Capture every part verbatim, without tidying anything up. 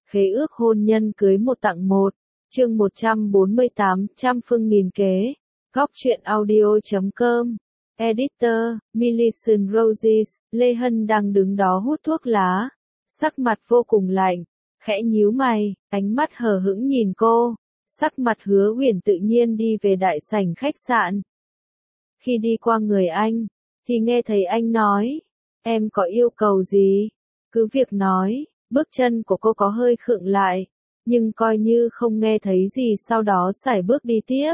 Khế ước hôn nhân cưới một tặng một. Chương một trăm bốn mươi tám, trăm phương nghìn kế. Góc truyện audio chấm com. Editor, Millicent Roses. Lê Hân đang đứng đó hút thuốc lá. Sắc mặt vô cùng lạnh. Khẽ nhíu mày, ánh mắt hờ hững nhìn cô. Sắc mặt Hứa Uyển tự nhiên đi về đại sảnh khách sạn. Khi đi qua người anh, thì nghe thấy anh nói, em có yêu cầu gì? Cứ việc nói, bước chân của cô có hơi khựng lại, nhưng coi như không nghe thấy gì, sau đó sải bước đi tiếp.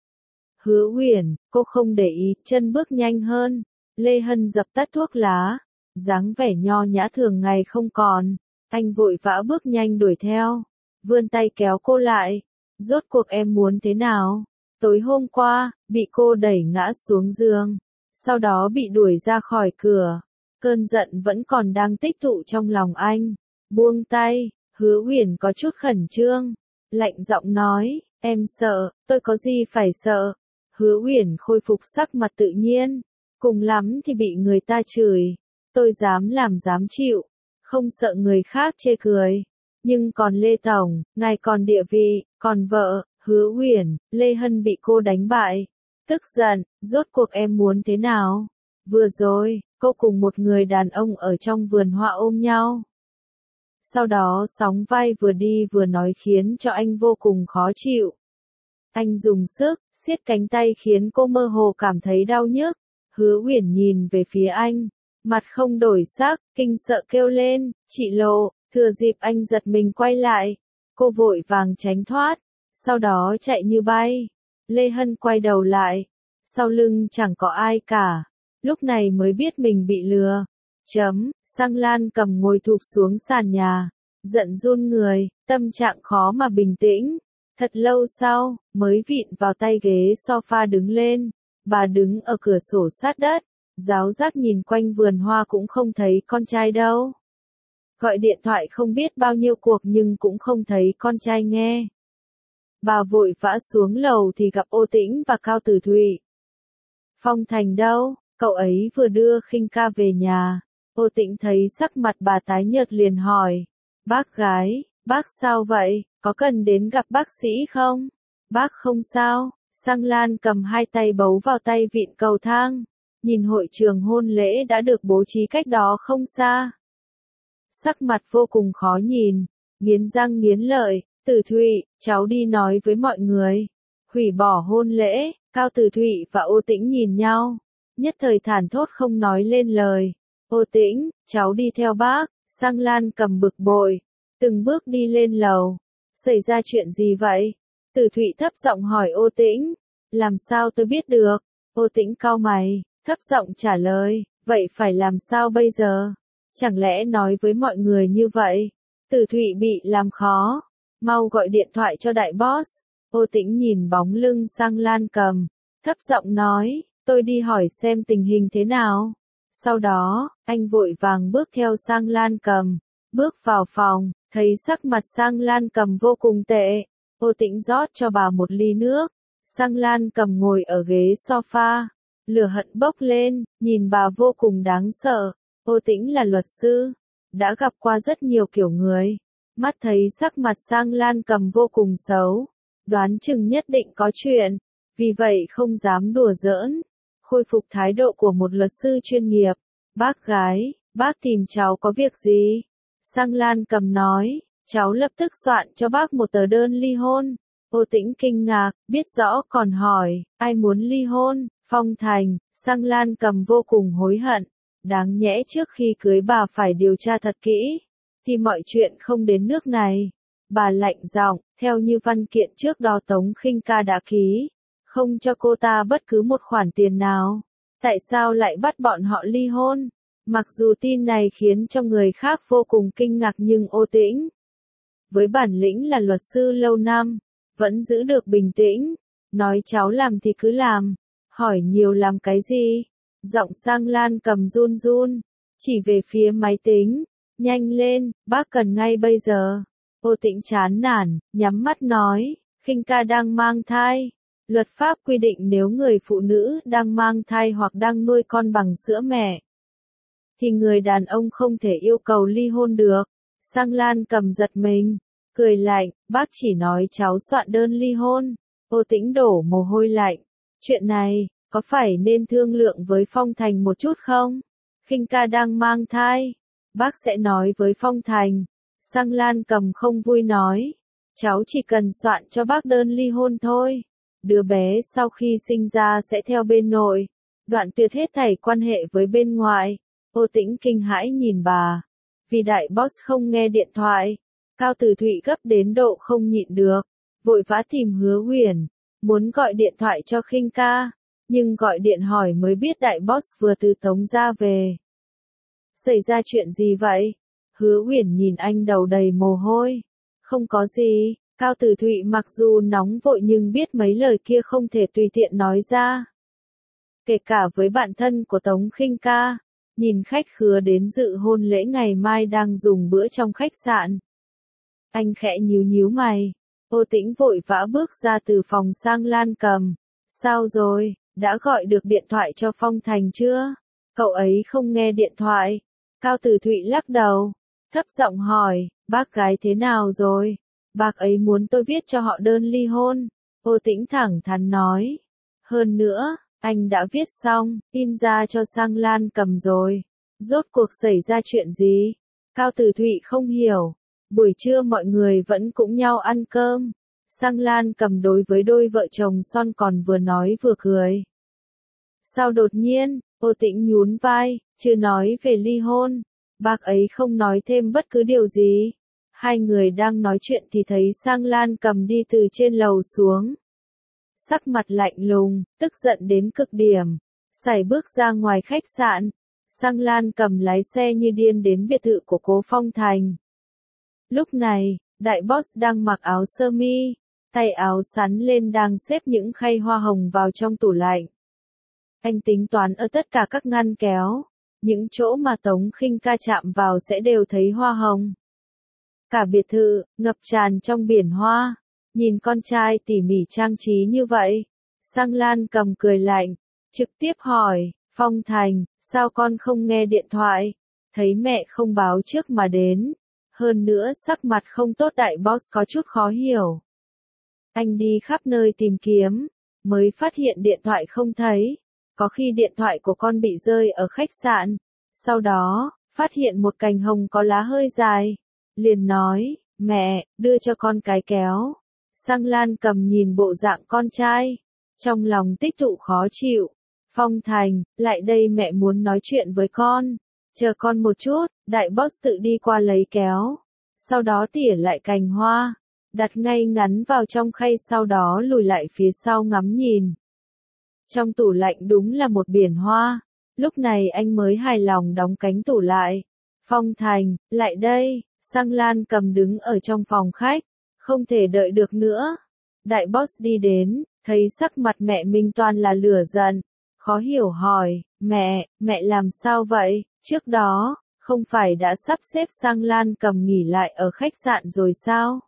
Hứa Uyển, cô không để ý, chân bước nhanh hơn. Lê Hân dập tắt thuốc lá, dáng vẻ nho nhã thường ngày không còn. Anh vội vã bước nhanh đuổi theo, vươn tay kéo cô lại. Rốt cuộc em muốn thế nào? Tối hôm qua, bị cô đẩy ngã xuống giường, sau đó bị đuổi ra khỏi cửa. Cơn giận vẫn còn đang tích tụ trong lòng anh. Buông tay, Hứa Uyển có chút khẩn trương, lạnh giọng nói, em sợ, tôi có gì phải sợ. Hứa Uyển khôi phục sắc mặt tự nhiên, cùng lắm thì bị người ta chửi, tôi dám làm dám chịu, không sợ người khác chê cười. Nhưng còn Lê Tổng, ngài còn địa vị, còn vợ. Hứa Uyển, Lê Hân bị cô đánh bại, tức giận, rốt cuộc em muốn thế nào? Vừa rồi, cô cùng một người đàn ông ở trong vườn hoa ôm nhau. Sau đó sóng vai vừa đi vừa nói khiến cho anh vô cùng khó chịu. Anh dùng sức, siết cánh tay khiến cô mơ hồ cảm thấy đau nhức. Hứa Uyển nhìn về phía anh, mặt không đổi sắc, kinh sợ kêu lên, chị Lộ. Thừa dịp anh giật mình quay lại, cô vội vàng tránh thoát, sau đó chạy như bay. Lê Hân quay đầu lại, sau lưng chẳng có ai cả, lúc này mới biết mình bị lừa. Chấm, Sang Lan cầm ngồi thụp xuống sàn nhà, giận run người, tâm trạng khó mà bình tĩnh. Thật lâu sau, mới vịn vào tay ghế sofa đứng lên, bà đứng ở cửa sổ sát đất, giáo giác nhìn quanh vườn hoa cũng không thấy con trai đâu. Gọi điện thoại không biết bao nhiêu cuộc nhưng cũng không thấy con trai nghe. Bà vội vã xuống lầu thì gặp Ô Tĩnh và Cao Tử Thụy. Phong Thành đâu? Cậu ấy vừa đưa Khinh ca về nhà. Ô Tĩnh thấy sắc mặt bà tái nhợt liền hỏi. Bác gái, bác sao vậy? Có cần đến gặp bác sĩ không? Bác không sao. Sang Lan cầm hai tay bấu vào tay vịn cầu thang. Nhìn hội trường hôn lễ đã được bố trí cách đó không xa. Sắc mặt vô cùng khó nhìn, nghiến răng nghiến lợi. Tử Thụy, cháu đi nói với mọi người. Hủy bỏ hôn lễ. Cao Tử Thụy và Ô Tĩnh nhìn nhau, nhất thời thản thốt không nói lên lời. Ô Tĩnh, cháu đi theo bác. Sang Lan cầm bực bội, từng bước đi lên lầu. Xảy ra chuyện gì vậy? Tử Thụy thấp giọng hỏi Ô Tĩnh. Làm sao tôi biết được? Ô Tĩnh cau mày, thấp giọng trả lời. Vậy phải làm sao bây giờ? Chẳng lẽ nói với mọi người như vậy? Tử Thụy bị làm khó. Mau gọi điện thoại cho đại boss. Ô Tĩnh nhìn bóng lưng Sang Lan cầm, thấp giọng nói, tôi đi hỏi xem tình hình thế nào. Sau đó, anh vội vàng bước theo Sang Lan cầm, bước vào phòng, thấy sắc mặt Sang Lan cầm vô cùng tệ. Ô Tĩnh rót cho bà một ly nước. Sang Lan cầm ngồi ở ghế sofa, lửa hận bốc lên, nhìn bà vô cùng đáng sợ. Ô Tĩnh là luật sư, đã gặp qua rất nhiều kiểu người. Mắt thấy sắc mặt Sang Lan cầm vô cùng xấu, đoán chừng nhất định có chuyện, vì vậy không dám đùa giỡn, khôi phục thái độ của một luật sư chuyên nghiệp. Bác gái, bác tìm cháu có việc gì? Sang Lan cầm nói, cháu lập tức soạn cho bác một tờ đơn ly hôn. Ô Tĩnh kinh ngạc, biết rõ còn hỏi, ai muốn ly hôn? Phong Thành. Sang Lan cầm vô cùng hối hận, đáng nhẽ trước khi cưới bà phải điều tra thật kỹ, thì mọi chuyện không đến nước này. Bà lạnh giọng, theo như văn kiện trước đó Tống Khinh ca đã ký, không cho cô ta bất cứ một khoản tiền nào. Tại sao lại bắt bọn họ ly hôn? Mặc dù tin này khiến cho người khác vô cùng kinh ngạc nhưng Ô Tĩnh, với bản lĩnh là luật sư lâu năm, vẫn giữ được bình tĩnh. Nói cháu làm thì cứ làm, hỏi nhiều làm cái gì? Giọng Sang Lan cầm run run, chỉ về phía máy tính. Nhanh lên, bác cần ngay bây giờ. Ô Tĩnh chán nản, nhắm mắt nói, Khinh ca đang mang thai. Luật pháp quy định nếu người phụ nữ đang mang thai hoặc đang nuôi con bằng sữa mẹ, thì người đàn ông không thể yêu cầu ly hôn được. Sang Lan Cầm giật mình, cười lạnh, bác chỉ nói cháu soạn đơn ly hôn. Ô Tĩnh đổ mồ hôi lạnh. Chuyện này, có phải nên thương lượng với Phong Thành một chút không? Khinh ca đang mang thai. Bác sẽ nói với Phong Thành. Sang Lan Cầm không vui nói. Cháu chỉ cần soạn cho bác đơn ly hôn thôi. Đứa bé sau khi sinh ra sẽ theo bên nội. Đoạn tuyệt hết thảy quan hệ với bên ngoài. Ô Tĩnh kinh hãi nhìn bà. Vì đại boss không nghe điện thoại. Cao Tử Thụy gấp đến độ không nhịn được. Vội vã tìm Hứa Huyền. Muốn gọi điện thoại cho Khinh ca. Nhưng gọi điện hỏi mới biết đại boss vừa từ Tống ra về. Xảy ra chuyện gì vậy? Hứa Huyền nhìn anh đầu đầy mồ hôi. Không có gì. Cao Tử Thụy mặc dù nóng vội nhưng biết mấy lời kia không thể tùy tiện nói ra. Kể cả với bạn thân của Tống Khinh ca. Nhìn khách khứa đến dự hôn lễ ngày mai đang dùng bữa trong khách sạn. Anh khẽ nhíu nhíu mày. Ô Tĩnh vội vã bước ra từ phòng Sang Lan Cầm. Sao rồi, đã gọi được điện thoại cho Phong Thành chưa? Cậu ấy không nghe điện thoại. Cao Tử Thụy lắc đầu. Thấp giọng hỏi, bác gái thế nào rồi? Bác ấy muốn tôi viết cho họ đơn ly hôn. Ô Tĩnh thẳng thắn nói. Hơn nữa, anh đã viết xong, in ra cho Sang Lan Cầm rồi. Rốt cuộc xảy ra chuyện gì? Cao Tử Thụy không hiểu. Buổi trưa mọi người vẫn cũng nhau ăn cơm. Sang Lan Cầm đối với đôi vợ chồng son còn vừa nói vừa cười. Sao đột nhiên? Ô Tĩnh nhún vai, chưa nói về ly hôn. Bác ấy không nói thêm bất cứ điều gì. Hai người đang nói chuyện thì thấy Sang Lan Cầm đi từ trên lầu xuống. Sắc mặt lạnh lùng, tức giận đến cực điểm. Sải bước ra ngoài khách sạn. Sang Lan Cầm lái xe như điên đến biệt thự của Cố Phong Thành. Lúc này, đại boss đang mặc áo sơ mi, tay áo sắn lên đang xếp những khay hoa hồng vào trong tủ lạnh. Anh tính toán ở tất cả các ngăn kéo, những chỗ mà Tống Khinh ca chạm vào sẽ đều thấy hoa hồng. Cả biệt thự, ngập tràn trong biển hoa, nhìn con trai tỉ mỉ trang trí như vậy. Sang Lan Cầm cười lạnh, trực tiếp hỏi, Phong Thành, sao con không nghe điện thoại? Thấy mẹ không báo trước mà đến. Hơn nữa sắc mặt không tốt đại boss có chút khó hiểu. Anh đi khắp nơi tìm kiếm, mới phát hiện điện thoại không thấy. Có khi điện thoại của con bị rơi ở khách sạn. Sau đó, phát hiện một cành hồng có lá hơi dài. Liền nói, mẹ, đưa cho con cái kéo. Sang Lan Cầm nhìn bộ dạng con trai. Trong lòng tích tụ khó chịu. Phong Thành, lại đây mẹ muốn nói chuyện với con. Chờ con một chút, đại boss tự đi qua lấy kéo. Sau đó tỉa lại cành hoa. Đặt ngay ngắn vào trong khay sau đó lùi lại phía sau ngắm nhìn. Trong tủ lạnh đúng là một biển hoa. Lúc này anh mới hài lòng đóng cánh tủ lại. Phong Thành, lại đây. Sang Lan Cầm đứng ở trong phòng khách. Không thể đợi được nữa. Đại boss đi đến, thấy sắc mặt mẹ mình toàn là lửa giận. Khó hiểu hỏi, mẹ, mẹ làm sao vậy? Trước đó, không phải đã sắp xếp Sang Lan Cầm nghỉ lại ở khách sạn rồi sao?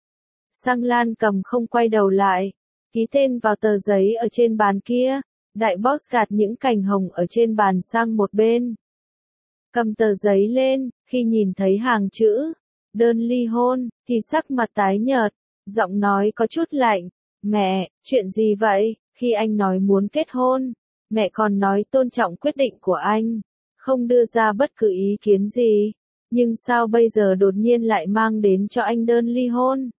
Sang Lan Cầm không quay đầu lại, ký tên vào tờ giấy ở trên bàn kia. Đại boss gạt những cành hồng ở trên bàn sang một bên. Cầm tờ giấy lên, khi nhìn thấy hàng chữ, đơn ly hôn, thì sắc mặt tái nhợt, giọng nói có chút lạnh. Mẹ, chuyện gì vậy? Khi anh nói muốn kết hôn, mẹ còn nói tôn trọng quyết định của anh, không đưa ra bất cứ ý kiến gì. Nhưng sao bây giờ đột nhiên lại mang đến cho anh đơn ly hôn?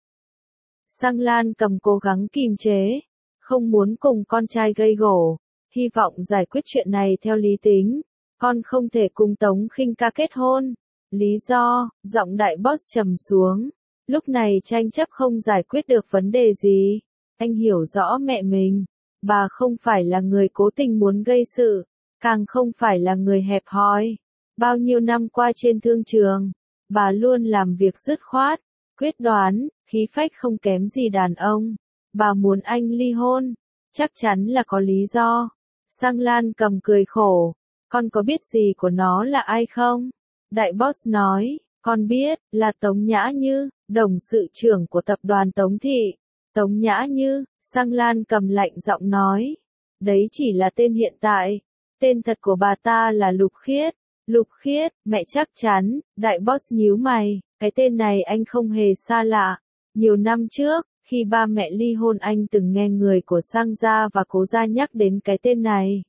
Sang Lan Cầm cố gắng kìm chế, không muốn cùng con trai gây gổ, hy vọng giải quyết chuyện này theo lý tính. Con không thể cùng Tống Khinh ca kết hôn. Lý do, giọng đại boss trầm xuống. Lúc này tranh chấp không giải quyết được vấn đề gì. Anh hiểu rõ mẹ mình. Bà không phải là người cố tình muốn gây sự, càng không phải là người hẹp hòi. Bao nhiêu năm qua trên thương trường, bà luôn làm việc dứt khoát, quyết đoán, khí phách không kém gì đàn ông. Bà muốn anh ly hôn, chắc chắn là có lý do. Sang Lan Cầm cười khổ, con có biết gì của nó là ai không? Đại boss nói, con biết, là Tống Nhã Như, đồng sự trưởng của tập đoàn Tống Thị. Tống Nhã Như, Sang Lan Cầm lạnh giọng nói. Đấy chỉ là tên hiện tại. Tên thật của bà ta là Lục Khiết. Lục Khiết, mẹ chắc chắn. Đại boss nhíu mày. Cái tên này anh không hề xa lạ. Nhiều năm trước, khi ba mẹ ly hôn anh từng nghe người của Sang gia và Cố gia nhắc đến cái tên này.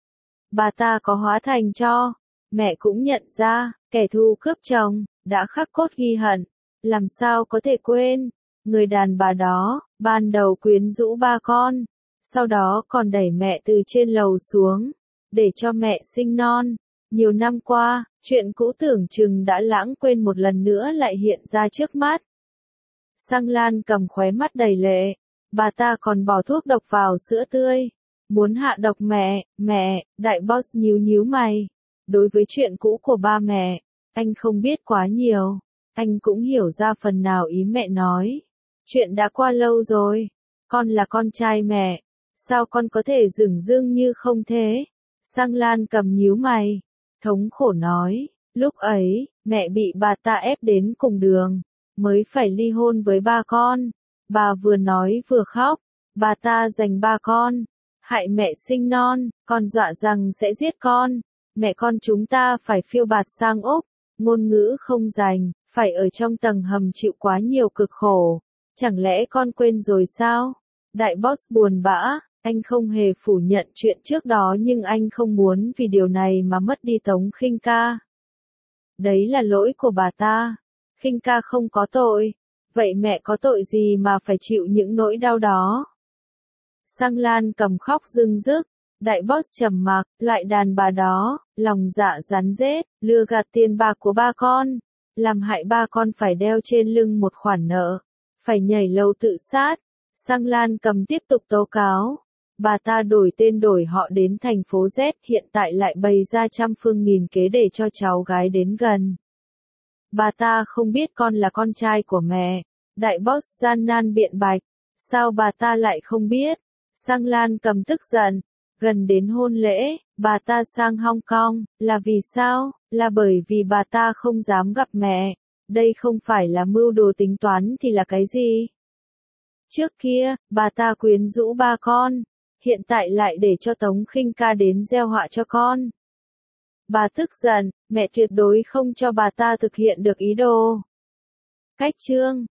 Bà ta có hóa thành tro. Mẹ cũng nhận ra, kẻ thù cướp chồng, đã khắc cốt ghi hận. Làm sao có thể quên? Người đàn bà đó, ban đầu quyến rũ ba con. Sau đó còn đẩy mẹ từ trên lầu xuống, để cho mẹ sinh non. Nhiều năm qua, chuyện cũ tưởng chừng đã lãng quên một lần nữa lại hiện ra trước mắt. Sang Lan cầm khóe mắt đầy lệ. Bà ta còn bỏ thuốc độc vào sữa tươi. Muốn hạ độc mẹ, mẹ, đại boss nhíu nhíu mày. Đối với chuyện cũ của ba mẹ, anh không biết quá nhiều. Anh cũng hiểu ra phần nào ý mẹ nói. Chuyện đã qua lâu rồi. Con là con trai mẹ. Sao con có thể dửng dưng như không thế? Sang Lan cầm nhíu mày. Thống khổ nói. Lúc ấy, mẹ bị bà ta ép đến cùng đường. Mới phải ly hôn với ba con. Bà vừa nói vừa khóc. Bà ta giành ba con. Hại mẹ sinh non. Còn dọa rằng sẽ giết con. Mẹ con chúng ta phải phiêu bạt sang Úc. Ngôn ngữ không dành. Phải ở trong tầng hầm chịu quá nhiều cực khổ. Chẳng lẽ con quên rồi sao? Đại boss buồn bã. Anh không hề phủ nhận chuyện trước đó nhưng anh không muốn vì điều này mà mất đi Tống Khinh Ca. Đấy là lỗi của bà ta. Khinh Ca không có tội. Vậy mẹ có tội gì mà phải chịu những nỗi đau đó? Sang Lan cầm khóc rưng rức. Đại boss trầm mặc, loại đàn bà đó, lòng dạ rắn rết, lừa gạt tiền bạc của ba con, làm hại ba con phải đeo trên lưng một khoản nợ, phải nhảy lầu tự sát. Sang Lan cầm tiếp tục tố cáo. Bà ta đổi tên đổi họ đến thành phố Z, hiện tại lại bày ra trăm phương nghìn kế để cho cháu gái đến gần. Bà ta không biết con là con trai của mẹ. Đại boss gian nan biện bạch. Sao bà ta lại không biết? Sang Lan cầm tức giận. Gần đến hôn lễ, bà ta sang Hong Kong, là vì sao? Là bởi vì bà ta không dám gặp mẹ. Đây không phải là mưu đồ tính toán thì là cái gì? Trước kia, bà ta quyến rũ ba con. Hiện tại lại để cho Tống Khinh Ca đến gieo họa cho con. Bà tức giận, mẹ tuyệt đối không cho bà ta thực hiện được ý đồ. Cách chương